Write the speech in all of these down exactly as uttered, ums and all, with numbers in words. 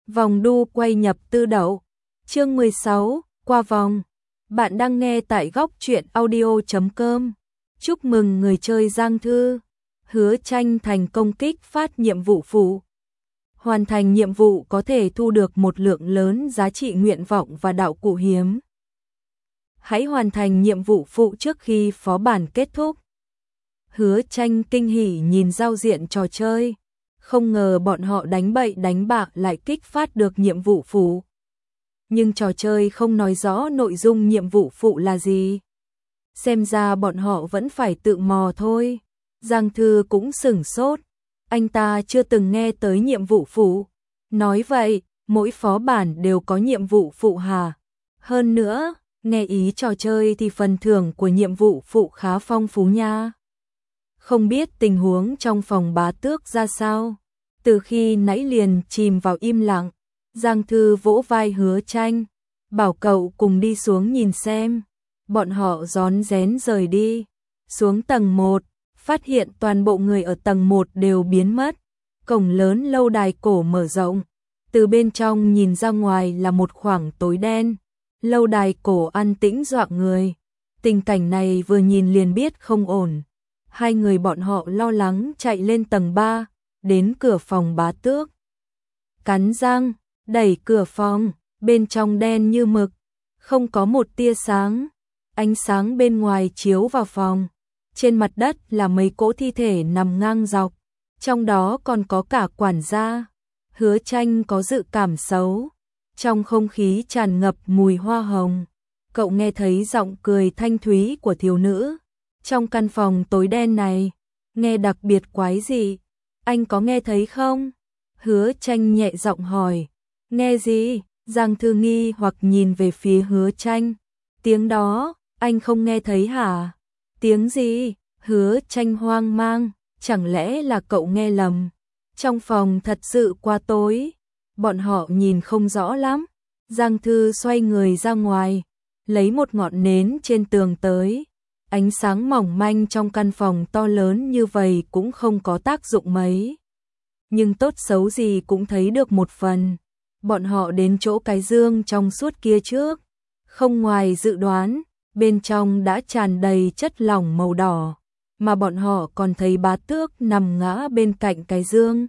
Vòng đu quay nhập tư đậu. Chương mười sáu, qua vòng. Bạn đang nghe tại góc truyện audio chấm com. Chúc mừng người chơi Giang Thư. Hứa Tranh thành công kích phát nhiệm vụ phụ. Hoàn thành nhiệm vụ có thể thu được một lượng lớn giá trị nguyện vọng và đạo cụ hiếm. Hãy hoàn thành nhiệm vụ phụ trước khi phó bản kết thúc. Hứa Tranh kinh hỉ nhìn giao diện trò chơi. Không ngờ bọn họ đánh bậy đánh bạ lại kích phát được nhiệm vụ phụ. Nhưng trò chơi không nói rõ nội dung nhiệm vụ phụ là gì. Xem ra bọn họ vẫn phải tự mò thôi. Giang Thư cũng sửng sốt. Anh ta chưa từng nghe tới nhiệm vụ phụ. Nói vậy, mỗi phó bản đều có nhiệm vụ phụ hả? Hơn nữa, nghe ý trò chơi thì phần thưởng của nhiệm vụ phụ khá phong phú nha. Không biết tình huống trong phòng bá tước ra sao. Từ khi nãy liền chìm vào im lặng, Giang Thư vỗ vai Hứa Tranh, bảo cậu cùng đi xuống nhìn xem. Bọn họ rón rén rời đi, xuống tầng một, phát hiện toàn bộ người ở tầng một đều biến mất. Cổng lớn lâu đài cổ mở rộng, từ bên trong nhìn ra ngoài là một khoảng tối đen. Lâu đài cổ an tĩnh dọa người. Tình cảnh này vừa nhìn liền biết không ổn. Hai người bọn họ lo lắng chạy lên tầng ba, đến cửa phòng bá tước. Cắn răng, đẩy cửa phòng, bên trong đen như mực, không có một tia sáng. Ánh sáng bên ngoài chiếu vào phòng. Trên mặt đất là mấy cỗ thi thể nằm ngang dọc, trong đó còn có cả quản gia. Hứa Tranh có dự cảm xấu. Trong không khí tràn ngập mùi hoa hồng, cậu nghe thấy giọng cười thanh thúy của thiếu nữ. Trong căn phòng tối đen này, nghe đặc biệt quái dị. Anh có nghe thấy không? Hứa Tranh nhẹ giọng hỏi. Nghe gì? Giang Thư nghi hoặc nhìn về phía Hứa Tranh. Tiếng đó, anh không nghe thấy hả? Tiếng gì? Hứa Tranh hoang mang. Chẳng lẽ là cậu nghe lầm? Trong phòng thật sự quá tối, bọn họ nhìn không rõ lắm. Giang Thư xoay người ra ngoài, lấy một ngọn nến trên tường tới. Ánh sáng mỏng manh trong căn phòng to lớn như vậy cũng không có tác dụng mấy. Nhưng tốt xấu gì cũng thấy được một phần. Bọn họ đến chỗ cái dương trong suốt kia trước. Không ngoài dự đoán, bên trong đã tràn đầy chất lỏng màu đỏ. Mà bọn họ còn thấy bá tước nằm ngã bên cạnh cái dương.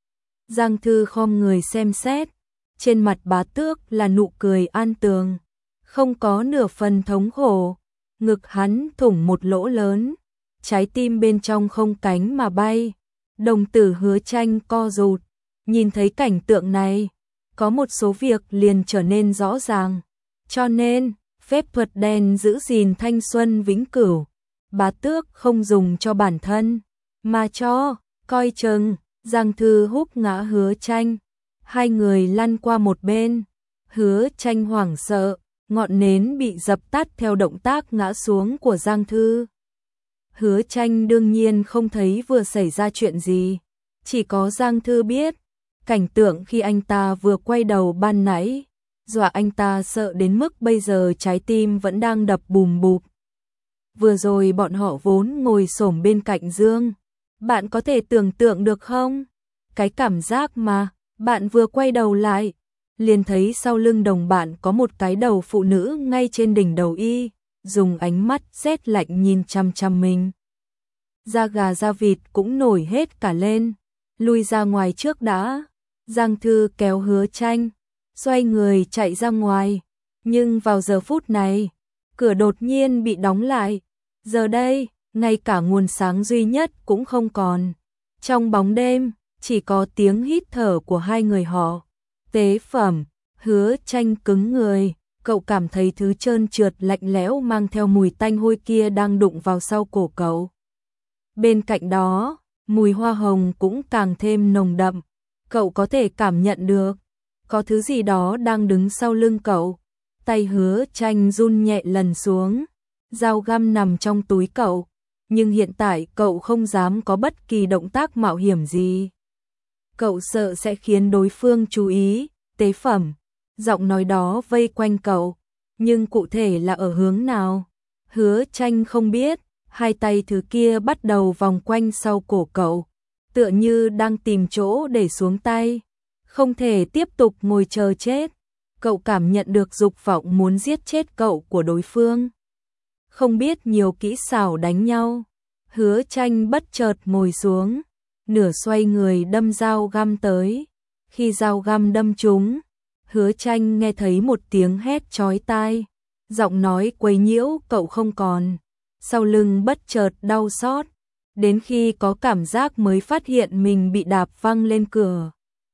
Giang Thư khom người xem xét. Trên mặt bá tước là nụ cười an tường. Không có nửa phần thống khổ. Ngực hắn thủng một lỗ lớn, trái tim bên trong không cánh mà bay. Đồng tử Hứa Tranh co rụt, nhìn thấy cảnh tượng này, có một số việc liền trở nên rõ ràng. Cho nên, phép thuật đen giữ gìn thanh xuân vĩnh cửu, bá tước không dùng cho bản thân, mà cho, coi chừng. Giang Thư húc ngã Hứa Tranh, hai người lăn qua một bên. Hứa Tranh hoảng sợ. Ngọn nến bị dập tắt theo động tác ngã xuống của Giang Thư. Hứa Tranh đương nhiên không thấy vừa xảy ra chuyện gì. Chỉ có Giang Thư biết. Cảnh tượng khi anh ta vừa quay đầu ban nãy, dọa anh ta sợ đến mức bây giờ trái tim vẫn đang đập bùm bụp. Vừa rồi bọn họ vốn ngồi xổm bên cạnh giường. Bạn có thể tưởng tượng được không? Cái cảm giác mà bạn vừa quay đầu lại, liền thấy sau lưng đồng bạn có một cái đầu phụ nữ ngay trên đỉnh đầu y, dùng ánh mắt rét lạnh nhìn chăm chăm mình. Da gà da vịt cũng nổi hết cả lên. Lui ra ngoài trước đã. Giang Thư kéo Hứa Tranh, xoay người chạy ra ngoài. Nhưng vào giờ phút này, cửa đột nhiên bị đóng lại. Giờ đây, ngay cả nguồn sáng duy nhất cũng không còn. Trong bóng đêm, chỉ có tiếng hít thở của hai người họ. Tế phẩm. Hứa Tranh cứng người, cậu cảm thấy thứ trơn trượt lạnh lẽo mang theo mùi tanh hôi kia đang đụng vào sau cổ cậu. Bên cạnh đó, mùi hoa hồng cũng càng thêm nồng đậm. Cậu có thể cảm nhận được, có thứ gì đó đang đứng sau lưng cậu. Tay Hứa Tranh run nhẹ lần xuống, dao găm nằm trong túi cậu. Nhưng hiện tại cậu không dám có bất kỳ động tác mạo hiểm gì. Cậu sợ sẽ khiến đối phương chú ý. Tế phẩm. Giọng nói đó vây quanh cậu. Nhưng cụ thể là ở hướng nào? Hứa Tranh không biết. Hai tay thứ kia bắt đầu vòng quanh sau cổ cậu, tựa như đang tìm chỗ để xuống tay. Không thể tiếp tục ngồi chờ chết. Cậu cảm nhận được dục vọng muốn giết chết cậu của đối phương. Không biết nhiều kỹ xảo đánh nhau. Hứa Tranh bất chợt ngồi xuống, nửa xoay người đâm dao găm tới. Khi dao găm đâm trúng, Hứa Tranh nghe thấy một tiếng hét chói tai. Giọng nói quấy nhiễu cậu không còn. Sau lưng bất chợt đau xót. Đến khi có cảm giác mới phát hiện mình bị đạp văng lên cửa.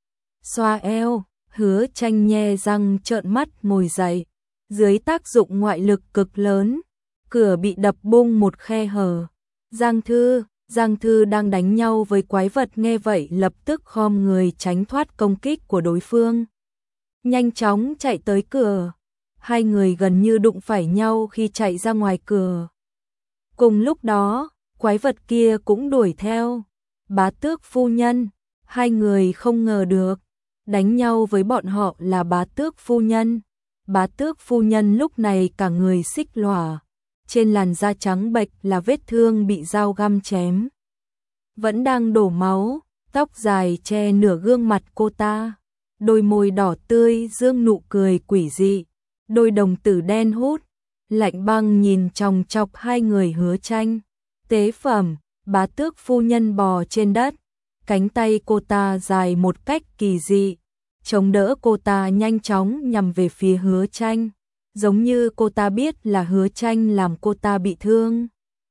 Xoa eo, Hứa Tranh nhe răng trợn mắt ngồi dậy. Dưới tác dụng ngoại lực cực lớn, cửa bị đập bung một khe hở. Giang Thư, Giang Thư đang đánh nhau với quái vật nghe vậy lập tức khom người tránh thoát công kích của đối phương. Nhanh chóng chạy tới cửa. Hai người gần như đụng phải nhau khi chạy ra ngoài cửa. Cùng lúc đó, quái vật kia cũng đuổi theo. Bá Tước phu nhân, hai người không ngờ được. Đánh nhau với bọn họ là Bá Tước phu nhân. Bá Tước phu nhân lúc này cả người xích lòa. Trên làn da trắng bệch là vết thương bị dao găm chém. Vẫn đang đổ máu, tóc dài che nửa gương mặt cô ta. Đôi môi đỏ tươi dương nụ cười quỷ dị. Đôi đồng tử đen hút, lạnh băng nhìn chòng chọc hai người Hứa Tranh. Tế phẩm, Bá Tước phu nhân bò trên đất. Cánh tay cô ta dài một cách kỳ dị. Chống đỡ cô ta nhanh chóng nhằm về phía Hứa Tranh. Giống như cô ta biết là Hứa Tranh làm cô ta bị thương.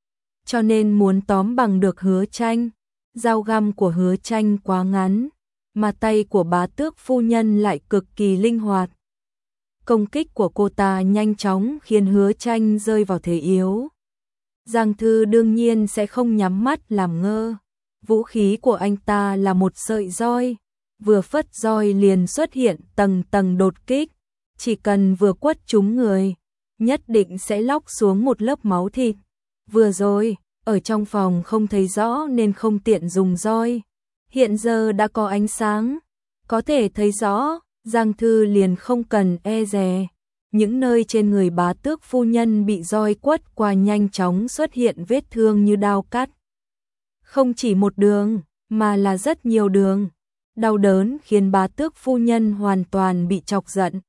Cho nên muốn tóm bằng được Hứa Tranh. Dao găm của Hứa Tranh quá ngắn, mà tay của Bá Tước phu nhân lại cực kỳ linh hoạt. Công kích của cô ta nhanh chóng khiến Hứa Tranh rơi vào thế yếu. Giang Thư đương nhiên sẽ không nhắm mắt làm ngơ. Vũ khí của anh ta là một sợi roi. Vừa phất roi liền xuất hiện tầng tầng đột kích. Chỉ cần vừa quất trúng người, nhất định sẽ lóc xuống một lớp máu thịt. Vừa rồi, ở trong phòng không thấy rõ nên không tiện dùng roi. Hiện giờ đã có ánh sáng, có thể thấy rõ, Giang Thư liền không cần e dè. Những nơi trên người Bá Tước phu nhân bị roi quất qua nhanh chóng xuất hiện vết thương như đao cắt. Không chỉ một đường, mà là rất nhiều đường. Đau đớn khiến Bá Tước phu nhân hoàn toàn bị chọc giận.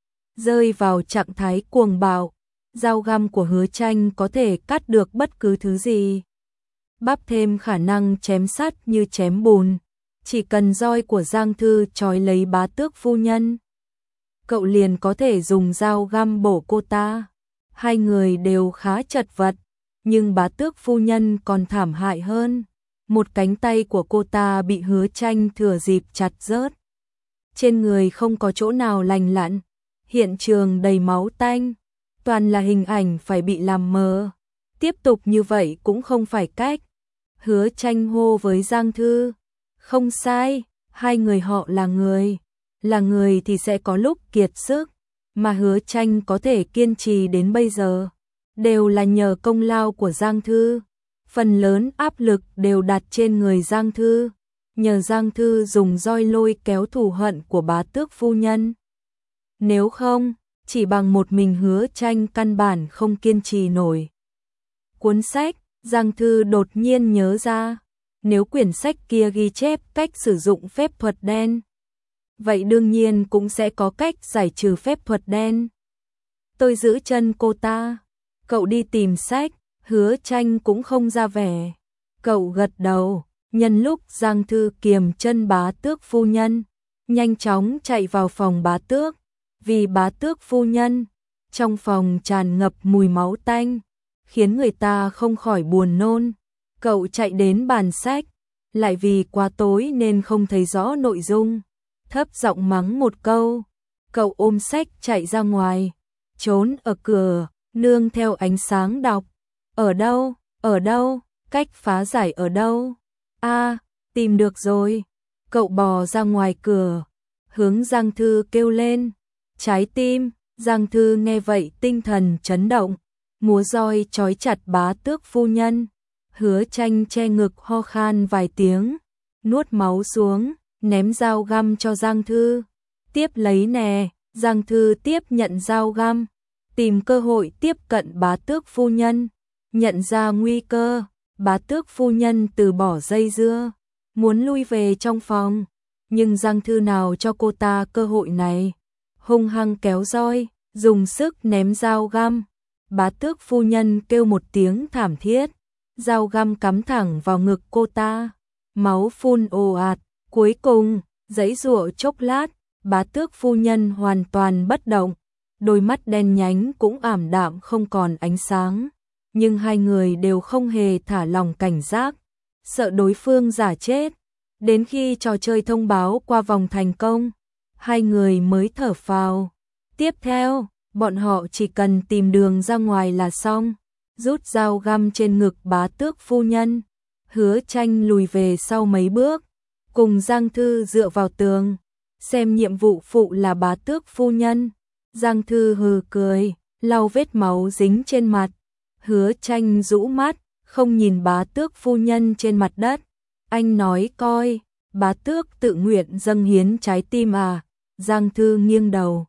Rơi vào trạng thái cuồng bạo, dao găm của Hứa Tranh có thể cắt được bất cứ thứ gì. Bắp thêm khả năng chém sắt như chém bùn. Chỉ cần roi của Giang Thư trói lấy Bá Tước phu nhân, cậu liền có thể dùng dao găm bổ cô ta. Hai người đều khá chật vật, nhưng Bá Tước phu nhân còn thảm hại hơn. Một cánh tay của cô ta bị Hứa Tranh thừa dịp chặt rớt. Trên người không có chỗ nào lành lặn, hiện trường đầy máu tanh, toàn là hình ảnh phải bị làm mờ. Tiếp tục như vậy cũng không phải cách. Hứa Tranh hô với Giang Thư. Không sai, hai người họ là người. Là người thì sẽ có lúc kiệt sức, mà Hứa Tranh có thể kiên trì đến bây giờ, đều là nhờ công lao của Giang Thư. Phần lớn áp lực đều đặt trên người Giang Thư, nhờ Giang Thư dùng roi lôi kéo thù hận của Bá Tước phu nhân. Nếu không, chỉ bằng một mình Hứa Tranh căn bản không kiên trì nổi. Cuốn sách, Giang Thư đột nhiên nhớ ra, nếu quyển sách kia ghi chép cách sử dụng phép thuật đen, vậy đương nhiên cũng sẽ có cách giải trừ phép thuật đen. Tôi giữ chân cô ta, cậu đi tìm sách. Hứa Tranh cũng không ra vẻ. Cậu gật đầu, nhân lúc Giang Thư kiềm chân Bá Tước phu nhân, nhanh chóng chạy vào phòng Bá Tước. Vì Bá Tước phu nhân, trong phòng tràn ngập mùi máu tanh, khiến người ta không khỏi buồn nôn. Cậu chạy đến bàn sách, lại vì quá tối nên không thấy rõ nội dung, thấp giọng mắng một câu. Cậu ôm sách chạy ra ngoài, trốn ở cửa, nương theo ánh sáng đọc. Ở đâu, ở đâu, cách phá giải ở đâu? A, à, tìm được rồi. Cậu bò ra ngoài cửa, hướng Giang Thư kêu lên. Trái tim, Giang Thư nghe vậy tinh thần chấn động, múa roi trói chặt Bá Tước phu nhân. Hứa Tranh che ngực ho khan vài tiếng, nuốt máu xuống, ném dao găm cho Giang Thư. Tiếp lấy nè, Giang Thư tiếp nhận dao găm, tìm cơ hội tiếp cận Bá Tước phu nhân. Nhận ra nguy cơ, Bá Tước phu nhân từ bỏ dây dưa, muốn lui về trong phòng. Nhưng Giang Thư nào cho cô ta cơ hội này, hung hăng kéo roi, dùng sức ném dao găm. Bá tước phu nhân kêu một tiếng thảm thiết, dao găm cắm thẳng vào ngực cô ta, máu phun ồ ạt, cuối cùng, giãy giụa chốc lát, bá tước phu nhân hoàn toàn bất động, đôi mắt đen nhánh cũng ảm đạm không còn ánh sáng, nhưng hai người đều không hề thả lỏng cảnh giác, sợ đối phương giả chết. Đến khi trò chơi thông báo qua vòng thành công, hai người mới thở phào. Tiếp theo, bọn họ chỉ cần tìm đường ra ngoài là xong, rút dao găm trên ngực bá tước phu nhân. Hứa Tranh lùi về sau mấy bước, cùng Giang Thư dựa vào tường, xem nhiệm vụ phụ là bá tước phu nhân. Giang Thư hừ cười, lau vết máu dính trên mặt. Hứa Tranh rũ mắt, không nhìn bá tước phu nhân trên mặt đất. Anh nói coi, bá tước tự nguyện dâng hiến trái tim à? Giang Thư nghiêng đầu.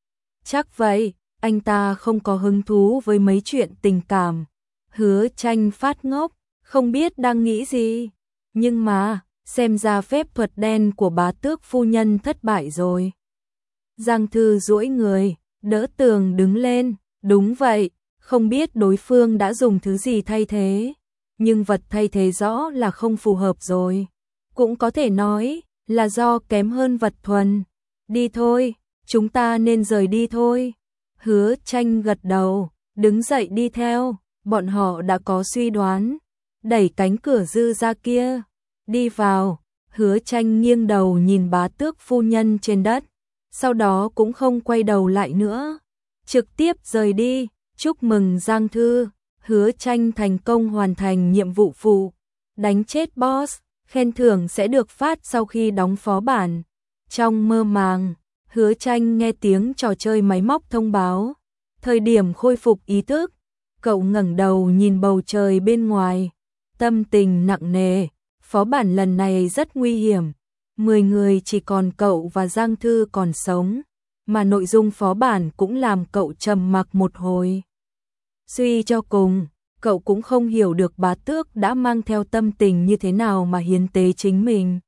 Chắc vậy, anh ta không có hứng thú với mấy chuyện tình cảm. Hứa Tranh phát ngốc, không biết đang nghĩ gì. Nhưng mà, xem ra phép thuật đen của bá tước phu nhân thất bại rồi. Giang Thư duỗi người, đỡ tường đứng lên. Đúng vậy, không biết đối phương đã dùng thứ gì thay thế. Nhưng vật thay thế rõ là không phù hợp rồi. Cũng có thể nói là do kém hơn vật thuần. Đi thôi, chúng ta nên rời đi thôi. Hứa Tranh gật đầu, đứng dậy đi theo. Bọn họ đã có suy đoán. Đẩy cánh cửa dư ra kia. Đi vào, Hứa Tranh nghiêng đầu nhìn bá tước phu nhân trên đất. Sau đó cũng không quay đầu lại nữa. Trực tiếp rời đi. Chúc mừng Giang Thư. Hứa Tranh thành công hoàn thành nhiệm vụ phụ. Đánh chết boss. Khen thưởng sẽ được phát sau khi đóng phó bản. Trong mơ màng, Hứa Tranh nghe tiếng trò chơi máy móc thông báo. Thời điểm khôi phục ý thức, cậu ngẩng đầu nhìn bầu trời bên ngoài. Tâm tình nặng nề, phó bản lần này rất nguy hiểm. Mười người chỉ còn cậu và Giang Thư còn sống, mà nội dung phó bản cũng làm cậu trầm mặc một hồi. Suy cho cùng, cậu cũng không hiểu được bá tước đã mang theo tâm tình như thế nào mà hiến tế chính mình.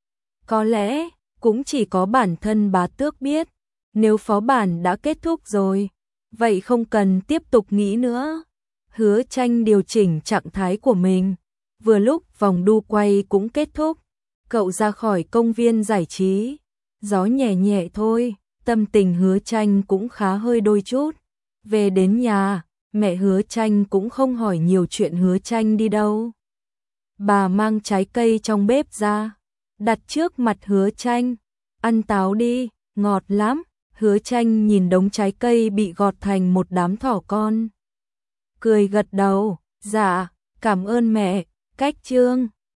Có lẽ, cũng chỉ có bản thân bá tước biết, nếu phó bản đã kết thúc rồi, vậy không cần tiếp tục nghĩ nữa. Hứa Tranh điều chỉnh trạng thái của mình, vừa lúc vòng đu quay cũng kết thúc, cậu ra khỏi công viên giải trí, gió nhẹ nhẹ thôi, tâm tình Hứa Tranh cũng khá hơi đôi chút. Về đến nhà, mẹ Hứa Tranh cũng không hỏi nhiều chuyện Hứa Tranh đi đâu. Bà mang trái cây trong bếp ra, đặt trước mặt Hứa Tranh. Ăn táo đi, ngọt lắm. Hứa Tranh nhìn đống trái cây bị gọt thành một đám thỏ con. Cười gật đầu, dạ, cảm ơn mẹ. Cách chương